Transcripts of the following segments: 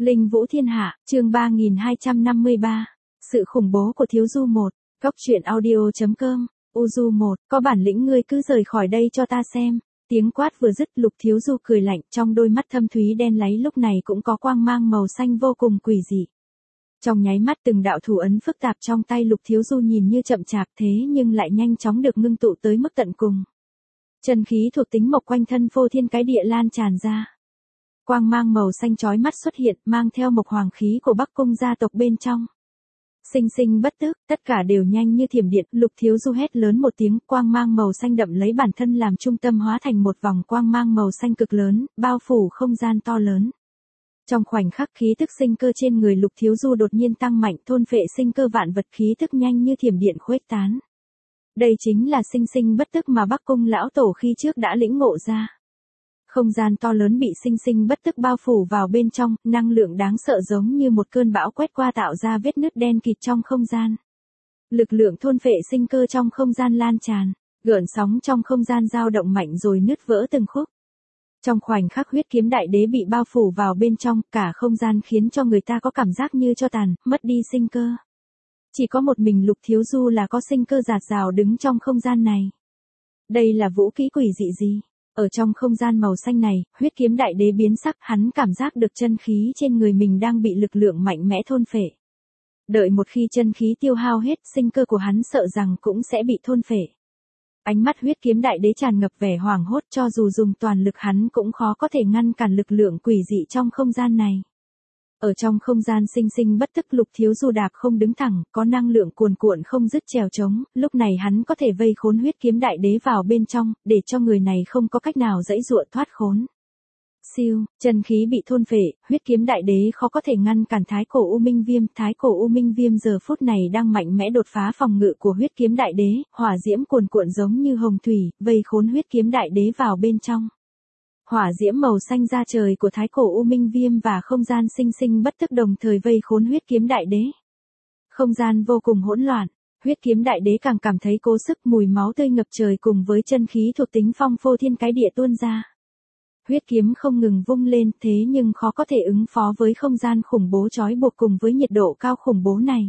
Linh Vũ Thiên Hạ, chương 3253. Sự khủng bố của Thiếu Du 1. Góc truyện audio.com. Uju 1. Có bản lĩnh ngươi cứ rời khỏi đây cho ta xem. Tiếng quát vừa dứt, Lục Thiếu Du cười lạnh, trong đôi mắt thâm thúy đen láy lúc này cũng có quang mang màu xanh vô cùng quỷ dị. Trong nháy mắt từng đạo thủ ấn phức tạp trong tay Lục Thiếu Du nhìn như chậm chạp thế nhưng lại nhanh chóng được ngưng tụ tới mức tận cùng. Chân khí thuộc tính mộc quanh thân phô thiên cái địa lan tràn ra. Quang mang màu xanh chói mắt xuất hiện, mang theo mộc hoàng khí của Bắc Cung gia tộc bên trong. Sinh sinh bất tức, tất cả đều nhanh như thiểm điện, Lục Thiếu Du hét lớn một tiếng, quang mang màu xanh đậm lấy bản thân làm trung tâm hóa thành một vòng quang mang màu xanh cực lớn, bao phủ không gian to lớn. Trong khoảnh khắc khí tức sinh cơ trên người Lục Thiếu Du đột nhiên tăng mạnh, thôn phệ sinh cơ vạn vật, khí tức nhanh như thiểm điện khuếch tán. Đây chính là sinh sinh bất tức mà Bắc Cung lão tổ khi trước đã lĩnh ngộ ra. Không gian to lớn bị sinh sinh bất tức bao phủ vào bên trong, năng lượng đáng sợ giống như một cơn bão quét qua tạo ra vết nứt đen kịt trong không gian. Lực lượng thôn phệ sinh cơ trong không gian lan tràn, gợn sóng trong không gian dao động mạnh rồi nứt vỡ từng khúc. Trong khoảnh khắc huyết kiếm đại đế bị bao phủ vào bên trong, cả không gian khiến cho người ta có cảm giác như cho tàn, mất đi sinh cơ. Chỉ có một mình Lục Thiếu Du là có sinh cơ rạt rào đứng trong không gian này. Đây là vũ khí quỷ dị gì? Ở trong không gian màu xanh này, huyết kiếm đại đế biến sắc, hắn cảm giác được chân khí trên người mình đang bị lực lượng mạnh mẽ thôn phệ. Đợi một khi chân khí tiêu hao hết, sinh cơ của hắn sợ rằng cũng sẽ bị thôn phệ. Ánh mắt huyết kiếm đại đế tràn ngập vẻ hoảng hốt, cho dù dùng toàn lực hắn cũng khó có thể ngăn cản lực lượng quỷ dị trong không gian này. Ở trong không gian sinh sinh bất tức, Lục Thiếu Du đạp không đứng thẳng, có năng lượng cuồn cuộn không dứt trèo trống, lúc này hắn có thể vây khốn huyết kiếm đại đế vào bên trong, để cho người này không có cách nào giãy giụa thoát khốn. Siêu, chân khí bị thôn phệ, huyết kiếm đại đế khó có thể ngăn cản thái cổ U Minh Viêm giờ phút này đang mạnh mẽ đột phá phòng ngự của huyết kiếm đại đế, hỏa diễm cuồn cuộn giống như hồng thủy, vây khốn huyết kiếm đại đế vào bên trong. Hỏa diễm màu xanh da trời của thái cổ U Minh Viêm và không gian sinh sinh bất tức đồng thời vây khốn huyết kiếm đại đế. Không gian vô cùng hỗn loạn, huyết kiếm đại đế càng cảm thấy cố sức, mùi máu tươi ngập trời cùng với chân khí thuộc tính phong phô thiên cái địa tuôn ra. Huyết kiếm không ngừng vung lên, thế nhưng khó có thể ứng phó với không gian khủng bố trói buộc cùng với nhiệt độ cao khủng bố này.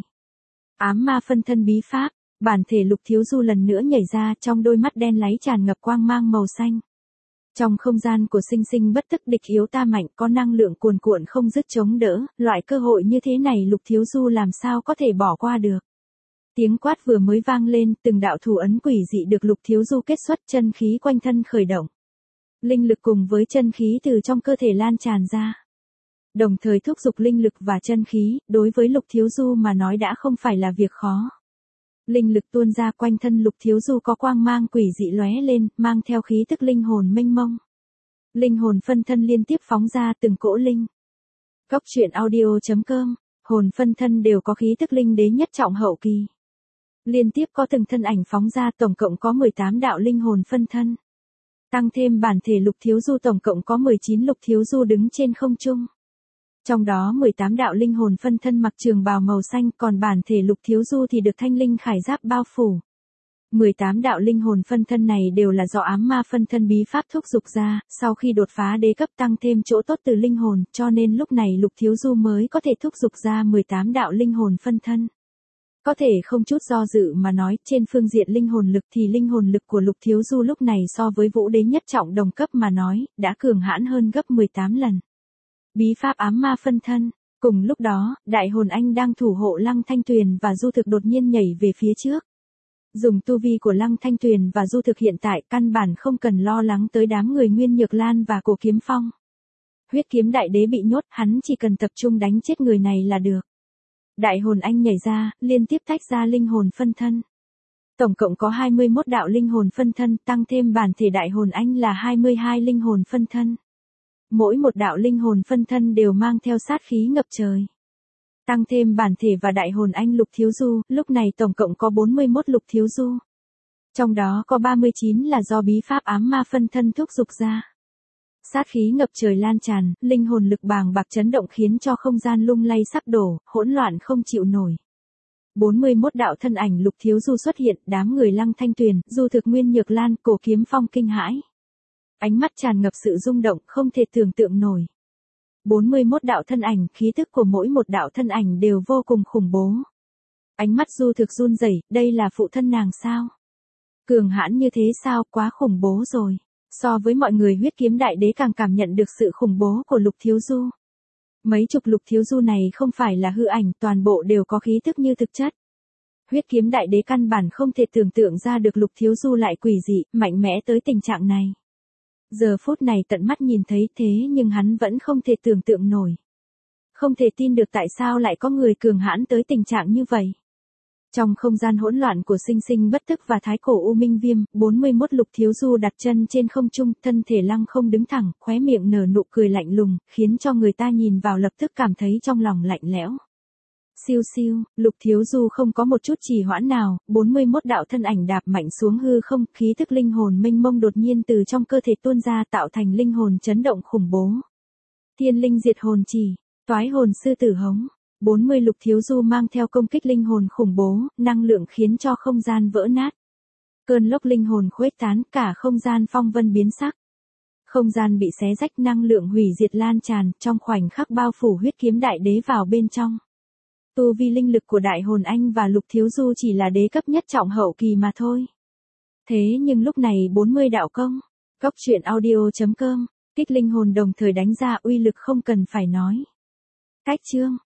Ám ma phân thân bí pháp, bản thể Lục Thiếu Du lần nữa nhảy ra, trong đôi mắt đen láy tràn ngập quang mang màu xanh. Trong không gian của sinh sinh bất tức, địch yếu ta mạnh, có năng lượng cuồn cuộn không dứt chống đỡ, loại cơ hội như thế này Lục Thiếu Du làm sao có thể bỏ qua được. Tiếng quát vừa mới vang lên, từng đạo thủ ấn quỷ dị được Lục Thiếu Du kết xuất, chân khí quanh thân khởi động. Linh lực cùng với chân khí từ trong cơ thể lan tràn ra. Đồng thời thúc giục linh lực và chân khí, đối với Lục Thiếu Du mà nói đã không phải là việc khó. Linh lực tuôn ra, quanh thân Lục Thiếu Du có quang mang quỷ dị lóe lên, mang theo khí tức linh hồn mênh mông. Linh hồn phân thân liên tiếp phóng ra từng cỗ linh. Góc truyện audio.com, hồn phân thân đều có khí tức linh đế nhất trọng hậu kỳ. Liên tiếp có từng thân ảnh phóng ra, tổng cộng có 18 đạo linh hồn phân thân. Tăng thêm bản thể Lục Thiếu Du tổng cộng có 19 Lục Thiếu Du đứng trên không trung. Trong đó 18 đạo linh hồn phân thân mặc trường bào màu xanh, còn bản thể Lục Thiếu Du thì được thanh linh khải giáp bao phủ. 18 đạo linh hồn phân thân này đều là do ám ma phân thân bí pháp thúc giục ra, sau khi đột phá đế cấp tăng thêm chỗ tốt từ linh hồn, cho nên lúc này Lục Thiếu Du mới có thể thúc giục ra 18 đạo linh hồn phân thân. Có thể không chút do dự mà nói, trên phương diện linh hồn lực thì linh hồn lực của Lục Thiếu Du lúc này so với vũ đế nhất trọng đồng cấp mà nói, đã cường hãn hơn gấp 18 lần. Bí pháp ám ma phân thân. Cùng lúc đó, Đại Hồn Anh đang thủ hộ Lăng Thanh Tuyền và Du Thực đột nhiên nhảy về phía trước. Dùng tu vi của Lăng Thanh Tuyền và Du Thực hiện tại, căn bản không cần lo lắng tới đám người Nguyên Nhược Lan và Cổ Kiếm Phong. Huyết kiếm đại đế bị nhốt, hắn chỉ cần tập trung đánh chết người này là được. Đại Hồn Anh nhảy ra, liên tiếp tách ra linh hồn phân thân. Tổng cộng có 21 đạo linh hồn phân thân, tăng thêm bản thể Đại Hồn Anh là 22 linh hồn phân thân. Mỗi một đạo linh hồn phân thân đều mang theo sát khí ngập trời. Tăng thêm bản thể và Đại Hồn Anh Lục Thiếu Du, lúc này tổng cộng có 41 Lục Thiếu Du. Trong đó có 39 là do bí pháp ám ma phân thân thúc giục ra. Sát khí ngập trời lan tràn, linh hồn lực bàng bạc chấn động khiến cho không gian lung lay sắp đổ, hỗn loạn không chịu nổi. 41 đạo thân ảnh Lục Thiếu Du xuất hiện, đám người Lăng Thanh Tuyền, Du Thực, Nguyên Nhược Lan, Cổ Kiếm Phong kinh hãi. Ánh mắt tràn ngập sự rung động, không thể tưởng tượng nổi. 41 đạo thân ảnh, khí tức của mỗi một đạo thân ảnh đều vô cùng khủng bố. Ánh mắt Du Thực run rẩy, đây là phụ thân nàng sao? Cường hãn như thế sao, quá khủng bố rồi. So với mọi người huyết kiếm đại đế càng cảm nhận được sự khủng bố của Lục Thiếu Du. Mấy chục Lục Thiếu Du này không phải là hư ảnh, toàn bộ đều có khí tức như thực chất. Huyết kiếm đại đế căn bản không thể tưởng tượng ra được Lục Thiếu Du lại quỷ dị, mạnh mẽ tới tình trạng này. Giờ phút này tận mắt nhìn thấy thế nhưng hắn vẫn không thể tưởng tượng nổi. Không thể tin được tại sao lại có người cường hãn tới tình trạng như vậy. Trong không gian hỗn loạn của sinh sinh bất tức và thái cổ U Minh Viêm, 41 Lục Thiếu Du đặt chân trên không trung, thân thể lăng không đứng thẳng, khóe miệng nở nụ cười lạnh lùng, khiến cho người ta nhìn vào lập tức cảm thấy trong lòng lạnh lẽo. Siêu siêu, Lục Thiếu Du không có một chút trì hoãn nào, 41 đạo thân ảnh đạp mạnh xuống hư không, khí tức linh hồn mênh mông đột nhiên từ trong cơ thể tuôn ra tạo thành linh hồn chấn động khủng bố. Thiên linh diệt hồn chỉ, toái hồn sư tử hống. 40 Lục Thiếu Du mang theo công kích linh hồn khủng bố, năng lượng khiến cho không gian vỡ nát. Cơn lốc linh hồn khuếch tán, cả không gian phong vân biến sắc. Không gian bị xé rách, năng lượng hủy diệt lan tràn, trong khoảnh khắc bao phủ huyết kiếm đại đế vào bên trong. Tu vi linh lực của Đại Hồn Anh và Lục Thiếu Du chỉ là đế cấp nhất trọng hậu kỳ mà thôi. Thế nhưng lúc này 40 đạo công, Cốc truyện audio.com, kích linh hồn đồng thời đánh ra uy lực không cần phải nói. Cách chương